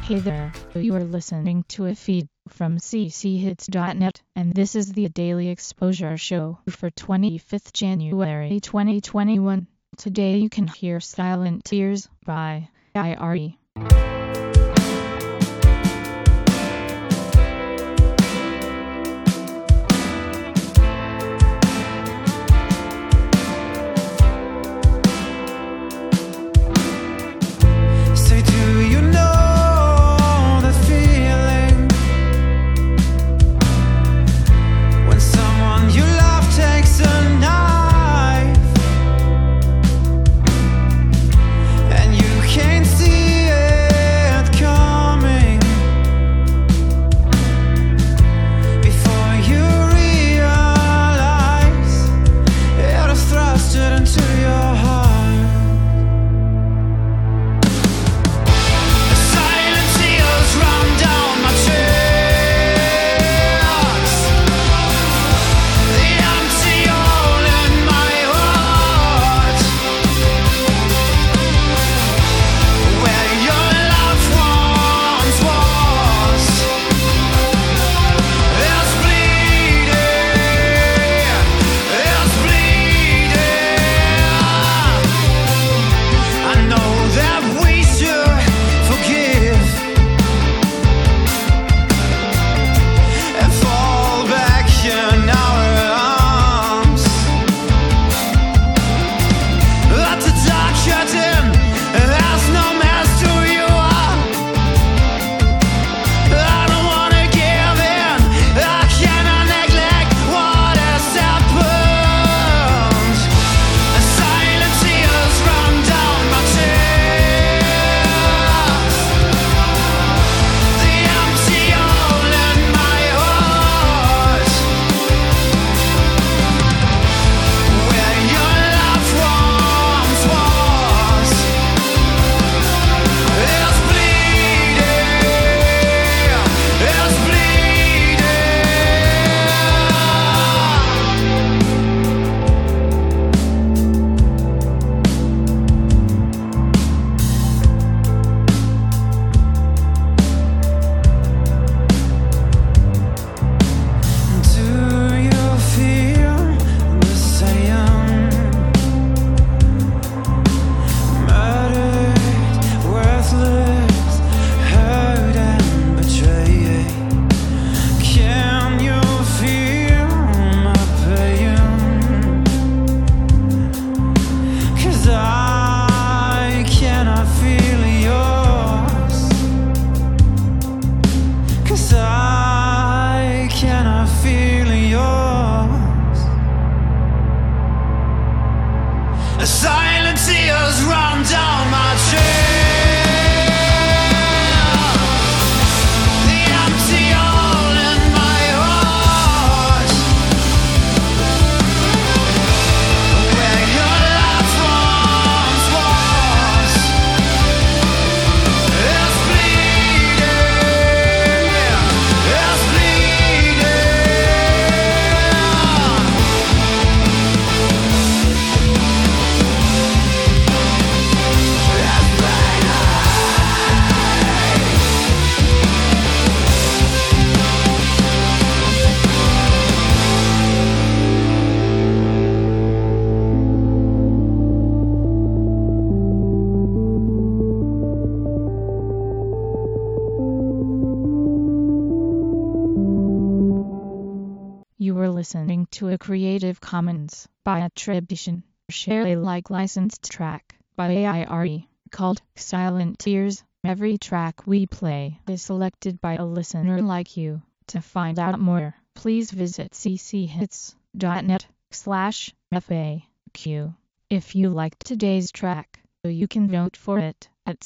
Hey there, you are listening to a feed from cchits.net, and this is the Daily Exposure Show for 25th January 2021. Today you can hear Silent Tears by IRE. Silent tears run down my trail. The empty hole in my heart, where your love once was, is bleeding, is You were listening to a Creative Commons by attribution, share Alike licensed track by IRE called Silent Tears. Every track we play is selected by a listener like you. To find out more, please visit cchits.net/FAQ. If you liked today's track, you can vote for it at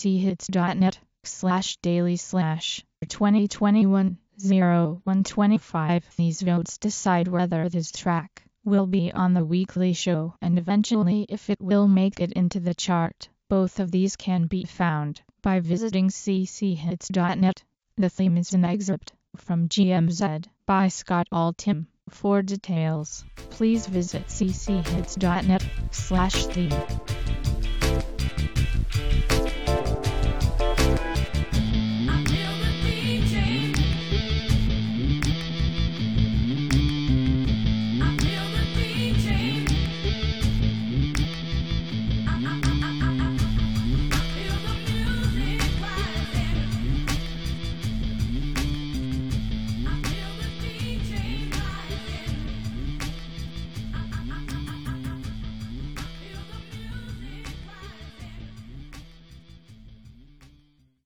cchits.net/daily/2021-0125. These votes decide whether this track will be on the weekly show and eventually if it will make it into the chart. Both of these can be found by visiting cchits.net. The theme is an excerpt from GMZ by Scott Altham. For details, please visit cchits.net/theme.